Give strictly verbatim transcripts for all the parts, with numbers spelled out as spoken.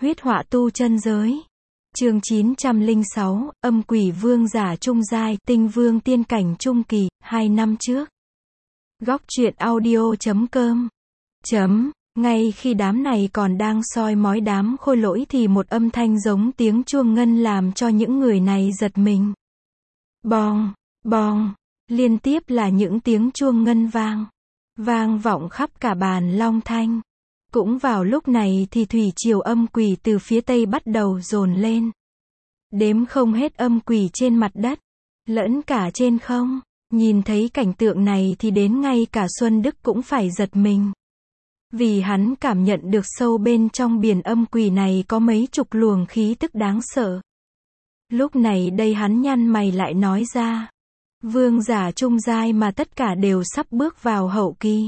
Huyết họa tu chân giới. Chương chín trăm lẻ sáu, âm quỷ vương giả trung giai, tinh vương tiên cảnh trung kỳ, hai năm trước. Góc truyện audio chấm com. Chấm, ngay khi đám này còn đang soi mói đám khôi lỗi thì một âm thanh giống tiếng chuông ngân làm cho những người này giật mình. Bong, bong, liên tiếp là những tiếng chuông ngân vang. Vang vọng khắp cả bàn Long Thanh. Cũng vào lúc này thì thủy triều âm quỷ từ phía tây bắt đầu dồn lên. Đếm không hết âm quỷ trên mặt đất, lẫn cả trên không. Nhìn thấy cảnh tượng này thì đến ngay cả Xuân Đức cũng phải giật mình. Vì hắn cảm nhận được sâu bên trong biển âm quỷ này có mấy chục luồng khí tức đáng sợ. Lúc này đây hắn nhăn mày lại nói ra. Vương giả trung giai mà tất cả đều sắp bước vào hậu kỳ.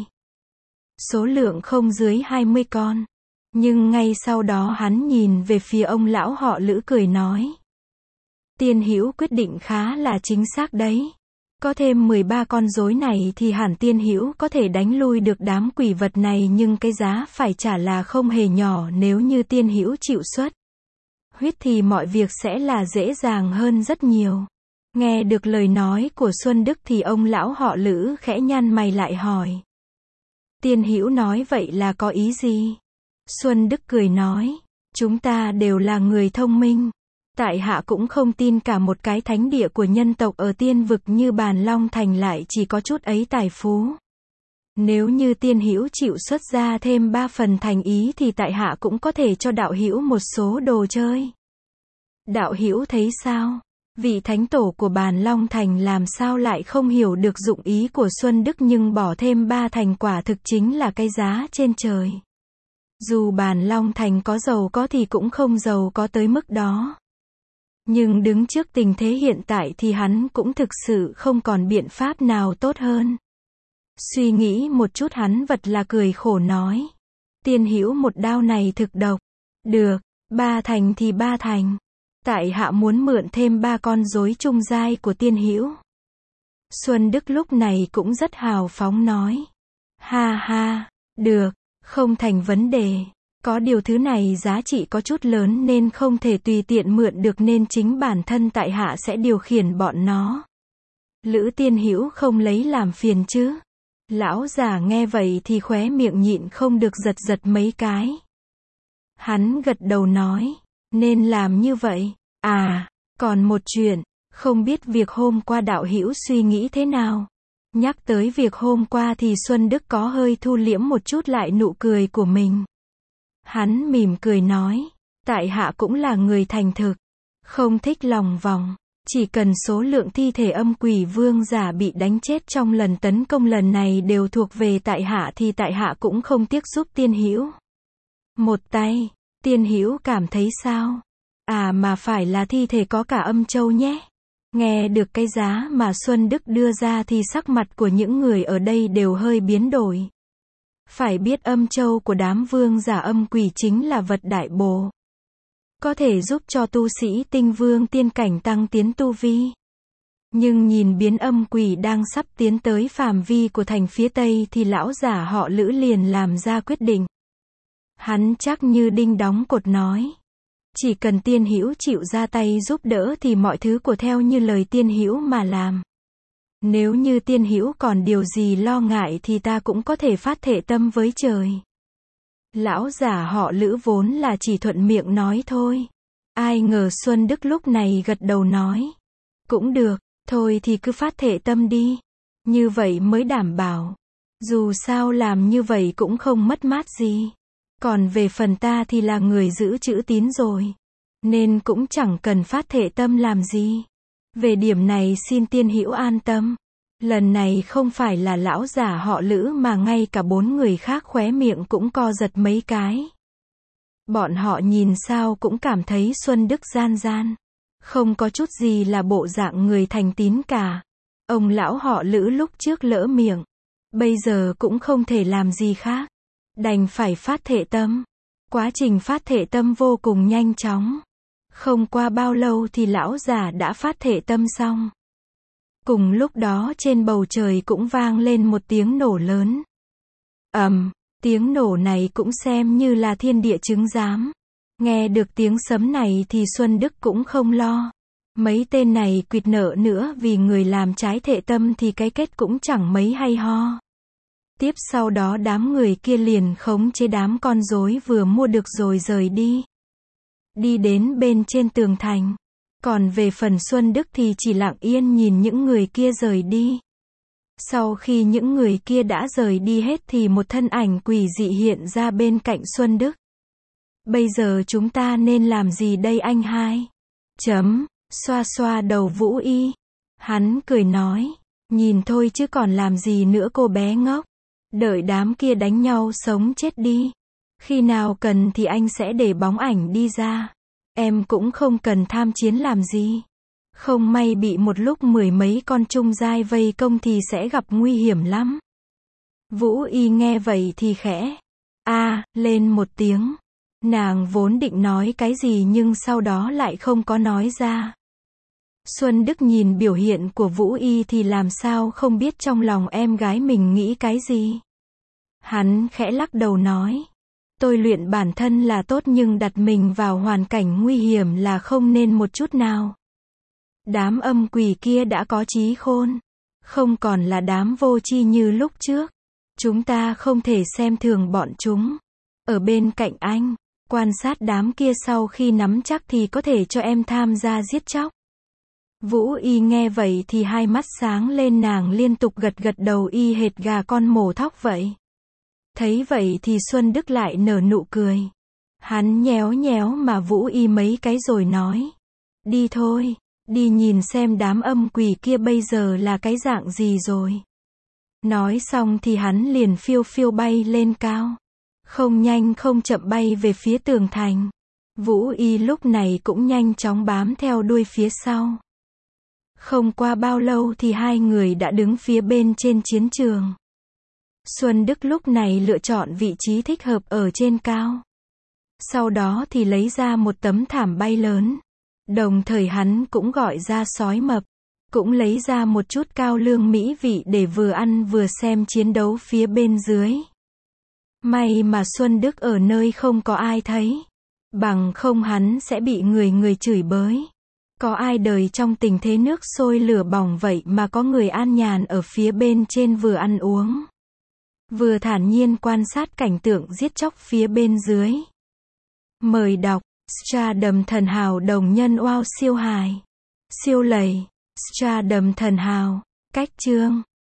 Số lượng không dưới hai mươi con. Nhưng ngay sau đó hắn nhìn về phía ông lão họ Lữ cười nói. Tiên Hữu quyết định khá là chính xác đấy. Có thêm mười ba con rối này thì hẳn Tiên Hữu có thể đánh lui được đám quỷ vật này, nhưng cái giá phải trả là không hề nhỏ nếu như Tiên Hữu chịu xuất huyết thì mọi việc sẽ là dễ dàng hơn rất nhiều. Nghe được lời nói của Xuân Đức thì ông lão họ Lữ khẽ nhăn mày lại hỏi. Tiên Hữu nói vậy là có ý gì? Xuân Đức cười nói. Chúng ta đều là người thông minh. Tại hạ cũng không tin cả một cái thánh địa của nhân tộc ở tiên vực như Bàn Long Thành lại chỉ có chút ấy tài phú. Nếu như Tiên Hữu chịu xuất ra thêm ba phần thành ý thì tại hạ cũng có thể cho đạo hữu một số đồ chơi. Đạo hữu thấy sao? Vị thánh tổ của Bàn Long Thành làm sao lại không hiểu được dụng ý của Xuân Đức, nhưng bỏ thêm ba thành quả thực chính là cái giá trên trời. Dù Bàn Long Thành có giàu có thì cũng không giàu có tới mức đó. Nhưng đứng trước tình thế hiện tại thì hắn cũng thực sự không còn biện pháp nào tốt hơn. Suy nghĩ một chút hắn vật là cười khổ nói. Tiên Hữu một đao này thực độc. Được, ba thành thì ba thành. Tại hạ muốn mượn thêm ba con rối trung giai của Tiên Hữu. Xuân Đức lúc này cũng rất hào phóng nói. Ha ha, được, không thành vấn đề. Có điều thứ này giá trị có chút lớn nên không thể tùy tiện mượn được, nên chính bản thân tại hạ sẽ điều khiển bọn nó. Lữ Tiên Hữu không lấy làm phiền chứ? Lão già nghe vậy thì khóe miệng nhịn không được giật giật mấy cái. Hắn gật đầu nói. Nên làm như vậy. À, còn một chuyện, không biết việc hôm qua đạo hữu suy nghĩ thế nào? Nhắc tới việc hôm qua thì Xuân Đức có hơi thu liễm một chút lại nụ cười của mình. Hắn mỉm cười nói, tại hạ cũng là người thành thực, không thích lòng vòng, chỉ cần số lượng thi thể âm quỷ vương giả bị đánh chết trong lần tấn công lần này đều thuộc về tại hạ thì tại hạ cũng không tiếc giúp Tiên Hữu một tay. Tiên Hữu cảm thấy sao? À mà phải là thi thể có cả âm châu nhé. Nghe được cái giá mà Xuân Đức đưa ra thì sắc mặt của những người ở đây đều hơi biến đổi. Phải biết âm châu của đám vương giả âm quỷ chính là vật đại bổ. Có thể giúp cho tu sĩ tinh vương tiên cảnh tăng tiến tu vi. Nhưng nhìn biến âm quỷ đang sắp tiến tới phạm vi của thành phía Tây thì lão giả họ Lữ liền làm ra quyết định. Hắn chắc như đinh đóng cột nói. Chỉ cần Tiên Hữu chịu ra tay giúp đỡ thì mọi thứ của theo như lời Tiên Hữu mà làm. Nếu như Tiên Hữu còn điều gì lo ngại thì ta cũng có thể phát thệ tâm với trời. Lão giả họ Lữ vốn là chỉ thuận miệng nói thôi. Ai ngờ Xuân Đức lúc này gật đầu nói. Cũng được, thôi thì cứ phát thệ tâm đi. Như vậy mới đảm bảo. Dù sao làm như vậy cũng không mất mát gì. Còn về phần ta thì là người giữ chữ tín rồi. Nên cũng chẳng cần phát thệ tâm làm gì. Về điểm này xin Tiên Hữu an tâm. Lần này không phải là lão giả họ Lữ mà ngay cả bốn người khác khóe miệng cũng co giật mấy cái. Bọn họ nhìn sao cũng cảm thấy Xuân Đức gian gian. Không có chút gì là bộ dạng người thành tín cả. Ông lão họ Lữ lúc trước lỡ miệng. Bây giờ cũng không thể làm gì khác. Đành phải phát thệ tâm. Quá trình phát thệ tâm vô cùng nhanh chóng. Không qua bao lâu thì lão già đã phát thệ tâm xong. Cùng lúc đó trên bầu trời cũng vang lên một tiếng nổ lớn. Ầm, um, tiếng nổ này cũng xem như là thiên địa chứng giám. Nghe được tiếng sấm này thì Xuân Đức cũng không lo. Mấy tên này quỵt nợ nữa vì người làm trái thệ tâm thì cái kết cũng chẳng mấy hay ho. Tiếp sau đó đám người kia liền khống chế đám con rối vừa mua được rồi rời đi. Đi đến bên trên tường thành. Còn về phần Xuân Đức thì chỉ lặng yên nhìn những người kia rời đi. Sau khi những người kia đã rời đi hết thì một thân ảnh quỷ dị hiện ra bên cạnh Xuân Đức. Bây giờ chúng ta nên làm gì đây anh hai? Chấm, xoa xoa đầu Vũ Y. Hắn cười nói, nhìn thôi chứ còn làm gì nữa cô bé ngốc. Đợi đám kia đánh nhau sống chết đi. Khi nào cần thì anh sẽ để bóng ảnh đi ra. Em cũng không cần tham chiến làm gì. Không may bị một lúc mười mấy con trung giai vây công thì sẽ gặp nguy hiểm lắm. Vũ Y nghe vậy thì khẽ a lên một tiếng. Nàng vốn định nói cái gì nhưng sau đó lại không có nói ra. Xuân Đức nhìn biểu hiện của Vũ Y thì làm sao không biết trong lòng em gái mình nghĩ cái gì. Hắn khẽ lắc đầu nói. Tôi luyện bản thân là tốt nhưng đặt mình vào hoàn cảnh nguy hiểm là không nên một chút nào. Đám âm quỷ kia đã có trí khôn. Không còn là đám vô tri như lúc trước. Chúng ta không thể xem thường bọn chúng. Ở bên cạnh anh, quan sát đám kia sau khi nắm chắc thì có thể cho em tham gia giết chóc. Vũ Y nghe vậy thì hai mắt sáng lên, nàng liên tục gật gật đầu y hệt gà con mổ thóc vậy. Thấy vậy thì Xuân Đức lại nở nụ cười. Hắn nhéo nhéo mà Vũ Y mấy cái rồi nói. Đi thôi, đi nhìn xem đám âm quỷ kia bây giờ là cái dạng gì rồi. Nói xong thì hắn liền phiêu phiêu bay lên cao. Không nhanh không chậm bay về phía tường thành. Vũ Y lúc này cũng nhanh chóng bám theo đuôi phía sau. Không qua bao lâu thì hai người đã đứng phía bên trên chiến trường. Xuân Đức lúc này lựa chọn vị trí thích hợp ở trên cao. Sau đó thì lấy ra một tấm thảm bay lớn. Đồng thời hắn cũng gọi ra sói mập. Cũng lấy ra một chút cao lương mỹ vị để vừa ăn vừa xem chiến đấu phía bên dưới. May mà Xuân Đức ở nơi không có ai thấy. Bằng không hắn sẽ bị người người chửi bới. Có ai đời trong tình thế nước sôi lửa bỏng vậy mà có người an nhàn ở phía bên trên vừa ăn uống. Vừa thản nhiên quan sát cảnh tượng giết chóc phía bên dưới. Mời đọc, Stardom thần hào đồng nhân wow siêu hài. Siêu lầy, Stardom thần hào, cách chương.